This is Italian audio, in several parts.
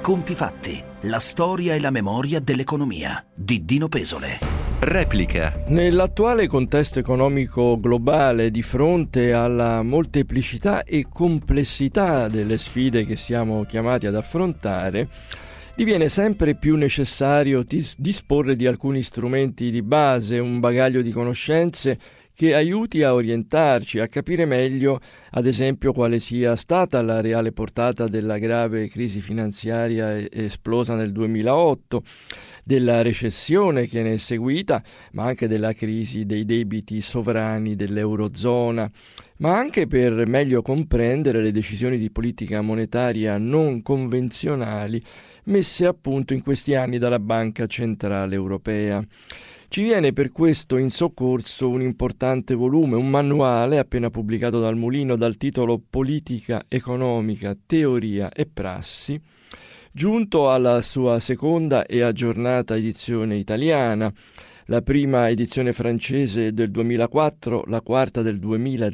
Conti fatti, la storia e la memoria dell'economia di Dino Pesole. Replica. Nell'attuale contesto economico globale, di fronte alla molteplicità e complessità delle sfide che siamo chiamati ad affrontare, diviene sempre più necessario disporre di alcuni strumenti di base, un bagaglio di conoscenze che aiuti a orientarci, a capire meglio, ad esempio, quale sia stata la reale portata della grave crisi finanziaria esplosa nel 2008, della recessione che ne è seguita, ma anche della crisi dei debiti sovrani dell'Eurozona, ma anche per meglio comprendere le decisioni di politica monetaria non convenzionali messe a punto in questi anni dalla Banca Centrale Europea. Ci viene per questo in soccorso un importante volume, un manuale appena pubblicato dal Mulino dal titolo Politica economica, teoria e prassi, giunto alla sua seconda e aggiornata edizione italiana, la prima edizione francese del 2004, la quarta del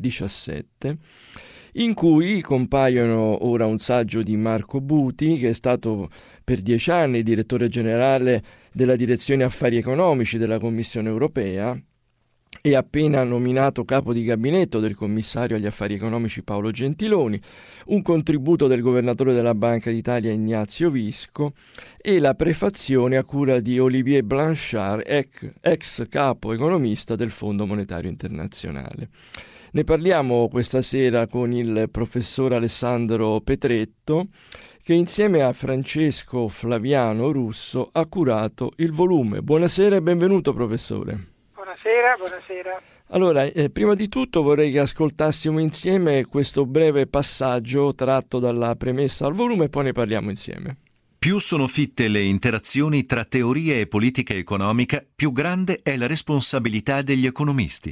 2017, in cui compaiono ora un saggio di Marco Buti, che è stato per 10 anni direttore generale della Direzione Affari Economici della Commissione Europea e appena nominato capo di gabinetto del commissario agli affari economici Paolo Gentiloni, un contributo del governatore della Banca d'Italia Ignazio Visco e la prefazione a cura di Olivier Blanchard, ex capo economista del Fondo Monetario Internazionale. Ne parliamo questa sera con il professor Alessandro Petretto, che insieme a Francesco Flaviano Russo ha curato il volume. Buonasera e benvenuto, professore. Buonasera. Allora, prima di tutto vorrei che ascoltassimo insieme questo breve passaggio tratto dalla premessa al volume e poi ne parliamo insieme. Più sono fitte le interazioni tra teoria e politica economica, più grande è la responsabilità degli economisti.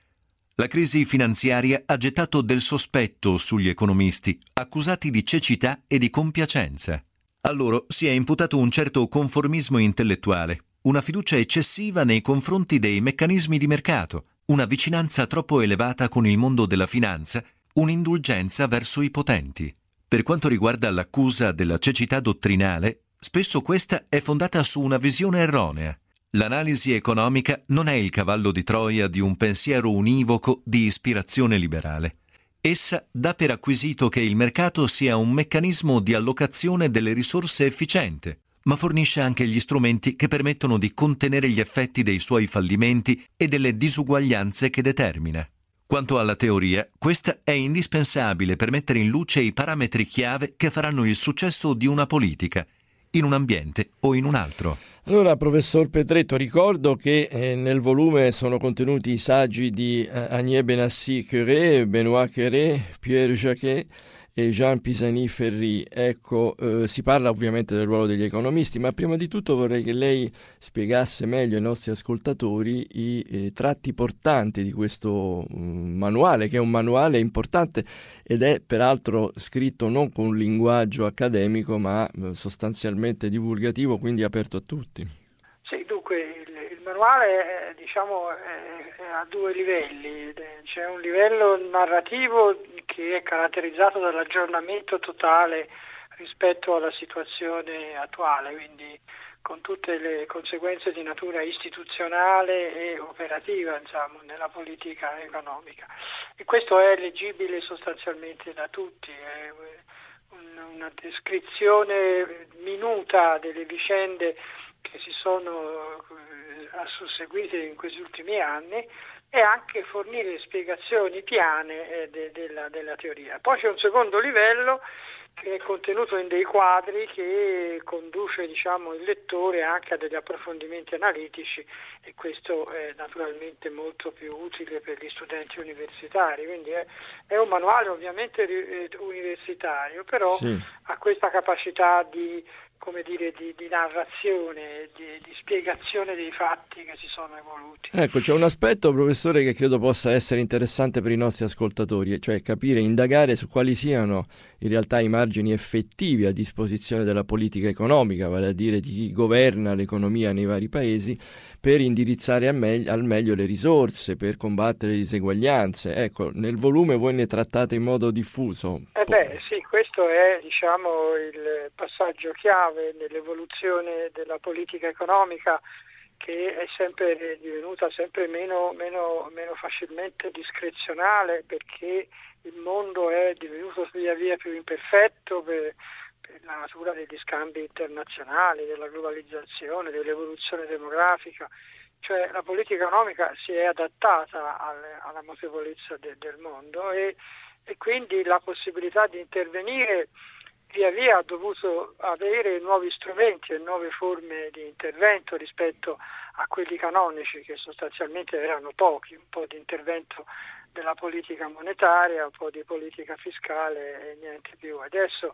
La crisi finanziaria ha gettato del sospetto sugli economisti, accusati di cecità e di compiacenza. A loro si è imputato un certo conformismo intellettuale, una fiducia eccessiva nei confronti dei meccanismi di mercato, una vicinanza troppo elevata con il mondo della finanza, un'indulgenza verso i potenti. Per quanto riguarda l'accusa della cecità dottrinale, spesso questa è fondata su una visione erronea. L'analisi economica non è il cavallo di Troia di un pensiero univoco di ispirazione liberale. Essa dà per acquisito che il mercato sia un meccanismo di allocazione delle risorse efficiente, ma fornisce anche gli strumenti che permettono di contenere gli effetti dei suoi fallimenti e delle disuguaglianze che determina. Quanto alla teoria, questa è indispensabile per mettere in luce i parametri chiave che faranno il successo di una politica, in un ambiente o in un altro. Allora, professor Petretto, ricordo che nel volume sono contenuti i saggi di Agnès Benassi-Quéré, Benoît Quéré, Pierre Jacquet e Jean Pisani-Ferry. Ecco, si parla ovviamente del ruolo degli economisti, ma prima di tutto vorrei che lei spiegasse meglio ai nostri ascoltatori i tratti portanti di questo manuale, che è un manuale importante ed è peraltro scritto non con un linguaggio accademico, ma sostanzialmente divulgativo, quindi aperto a tutti. Sì, dunque il manuale è a due livelli. C'è un livello narrativo che è caratterizzato dall'aggiornamento totale rispetto alla situazione attuale, quindi con tutte le conseguenze di natura istituzionale e operativa, nella politica economica. E questo è leggibile sostanzialmente da tutti, è una descrizione minuta delle vicende che si sono susseguite in questi ultimi anni e anche fornire spiegazioni piane della teoria. Poi c'è un secondo livello che è contenuto in dei quadri che conduce il lettore anche a degli approfondimenti analitici, e questo è naturalmente molto più utile per gli studenti universitari, quindi è un manuale ovviamente universitario, però sì, ha questa capacità di come dire, di narrazione, di spiegazione dei fatti che si sono evoluti. Ecco, c'è un aspetto, professore, che credo possa essere interessante per i nostri ascoltatori, cioè capire, indagare su quali siano in realtà i margini effettivi a disposizione della politica economica, vale a dire di chi governa l'economia nei vari paesi, per indirizzare al meglio le risorse, per combattere le diseguaglianze. Ecco, nel volume voi ne trattate in modo diffuso. Sì, questo è, diciamo, il passaggio chiave nell'evoluzione della politica economica, che è sempre divenuta sempre meno facilmente discrezionale, perché il mondo è divenuto via via più imperfetto per la natura degli scambi internazionali, della globalizzazione, dell'evoluzione demografica. Cioè la politica economica si è adattata alla mutevolezza del mondo e quindi la possibilità di intervenire via via ha dovuto avere nuovi strumenti e nuove forme di intervento rispetto a quelli canonici, che sostanzialmente erano pochi, un po' di intervento della politica monetaria, un po' di politica fiscale e niente più. Adesso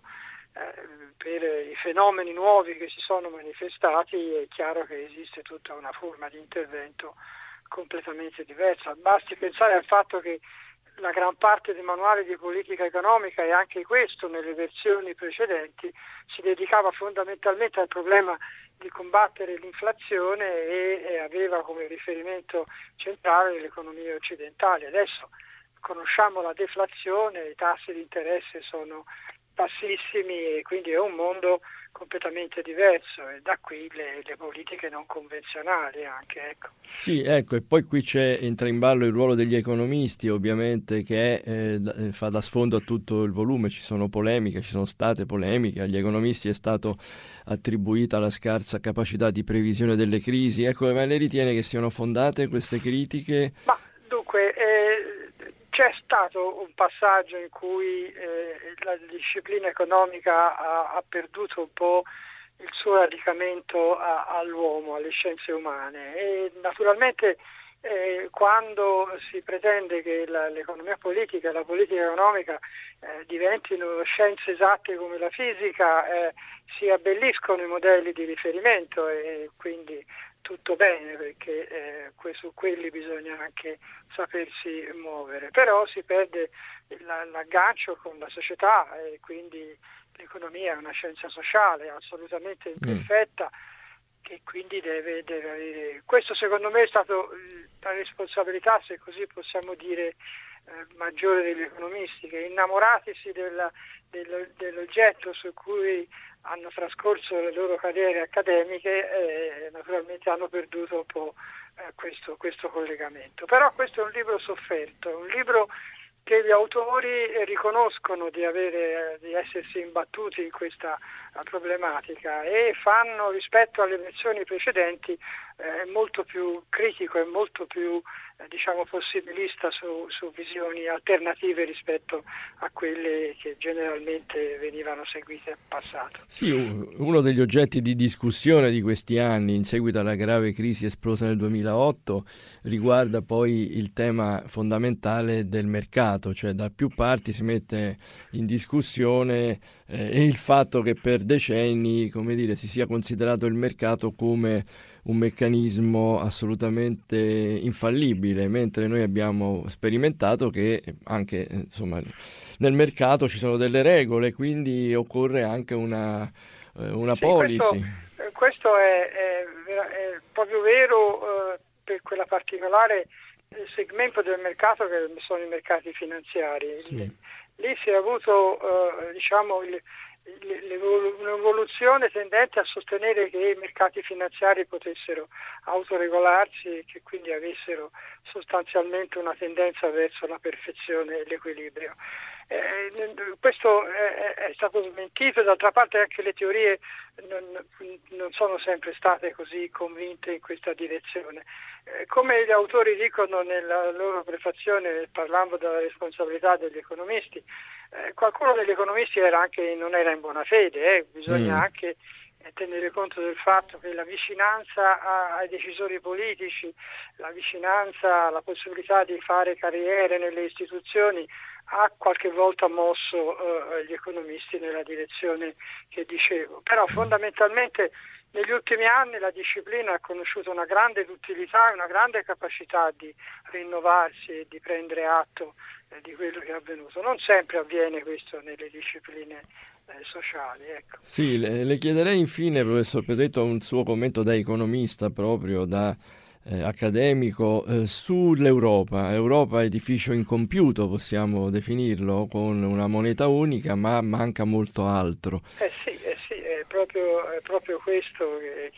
per i fenomeni nuovi che si sono manifestati è chiaro che esiste tutta una forma di intervento completamente diversa. Basti pensare al fatto che la gran parte dei manuali di politica economica, e anche questo nelle versioni precedenti, si dedicava fondamentalmente al problema di combattere l'inflazione e aveva come riferimento centrale le economie occidentali. Adesso conosciamo la deflazione, i tassi di interesse sono bassissimi e quindi è un mondo completamente diverso, e da qui le politiche non convenzionali anche, ecco. Sì, ecco, e poi qui entra in ballo il ruolo degli economisti, ovviamente, che fa da sfondo a tutto il volume. Ci sono polemiche, ci sono state polemiche, agli economisti è stato attribuita la scarsa capacità di previsione delle crisi. Ecco, ma lei ritiene che siano fondate queste critiche? Ma dunque, c'è stato un passaggio in cui la disciplina economica ha perduto un po' il suo radicamento all'uomo, alle scienze umane, e naturalmente quando si pretende che l'economia politica e la politica economica diventino scienze esatte come la fisica, si abbelliscono i modelli di riferimento e quindi tutto bene, perché su quelli bisogna anche sapersi muovere, però si perde l'aggancio con la società e quindi l'economia è una scienza sociale assolutamente imperfetta, che quindi deve avere. Questo secondo me è stato la responsabilità, se così possiamo dire, maggiore degli economisti, che innamoratisi dell'oggetto su cui hanno trascorso le loro carriere accademiche, naturalmente hanno perduto un po' questo collegamento. Però questo è un libro sofferto, è un libro che gli autori riconoscono di essersi imbattuti in questa problematica e fanno, rispetto alle versioni precedenti, molto più critico e molto più possibilista su visioni alternative rispetto a quelle che generalmente venivano seguite in passato. Sì, uno degli oggetti di discussione di questi anni, in seguito alla grave crisi esplosa nel 2008, riguarda poi il tema fondamentale del mercato, cioè da più parti si mette in discussione il fatto che per decenni, si sia considerato il mercato come un meccanismo assolutamente infallibile, mentre noi abbiamo sperimentato che anche nel mercato ci sono delle regole, quindi occorre anche una policy. Questo è proprio vero per quella particolare segmento del mercato che sono i mercati finanziari. Sì. Lì si è avuto un'evoluzione tendente a sostenere che i mercati finanziari potessero autoregolarsi e che quindi avessero sostanzialmente una tendenza verso la perfezione e l'equilibrio. Questo è stato smentito, d'altra parte anche le teorie non sono sempre state così convinte in questa direzione. Come gli autori dicono nella loro prefazione, parlando della responsabilità degli economisti, qualcuno degli economisti non era in buona fede, bisogna anche tenere conto del fatto che la vicinanza ai decisori politici, la vicinanza alla possibilità di fare carriere nelle istituzioni ha qualche volta mosso gli economisti nella direzione che dicevo. Però fondamentalmente negli ultimi anni la disciplina ha conosciuto una grande utilità e una grande capacità di rinnovarsi e di prendere atto di quello che è avvenuto. Non sempre avviene questo nelle discipline sociali. Ecco. Sì, le chiederei infine, professor Petretto, un suo commento da economista, proprio da accademico, sull'Europa. Europa edificio incompiuto, possiamo definirlo, con una moneta unica, ma manca molto altro. Sì, è proprio questo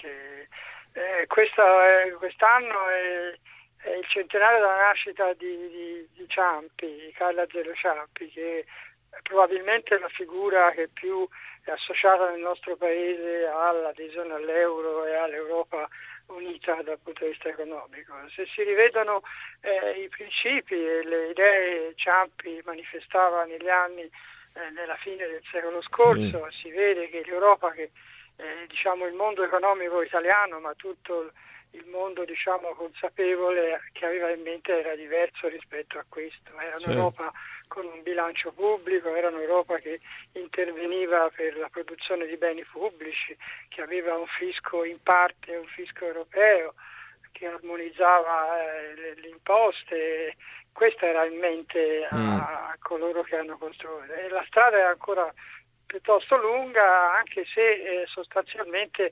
quest'anno è il centenario della nascita di Ciampi, Carlo Azeglio Ciampi, che è probabilmente la figura che più è associata nel nostro paese all'adesione all'euro e all'Europa unita dal punto di vista economico. Se si rivedono i principi e le idee Ciampi manifestava negli anni nella fine del secolo scorso, si vede che l'Europa, che il mondo economico italiano, ma tutto il mondo consapevole che aveva in mente era diverso rispetto a questo. Era un'Europa con un bilancio pubblico, era un'Europa che interveniva per la produzione di beni pubblici, che aveva un fisco in parte, un fisco europeo, che armonizzava le imposte. Questa era in mente a coloro che hanno costruito. E la strada è ancora piuttosto lunga, anche se sostanzialmente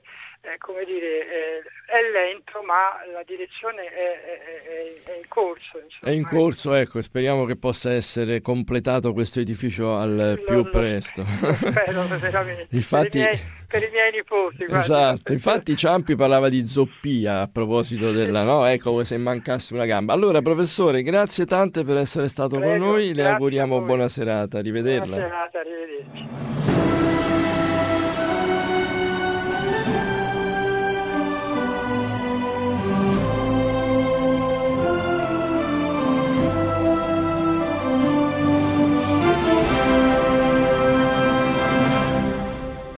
è lento, ma la direzione è in corso. Insomma. È in corso, ecco, speriamo che possa essere completato questo edificio al più presto. Lo spero veramente. Infatti, per i miei nipoti. Esatto, infatti Ciampi parlava di zoppia a proposito della, no? Ecco, se mancasse una gamba. Allora, professore, grazie tante per essere stato con noi, le auguriamo buona serata, arrivederla. Buona serata, arrivederci.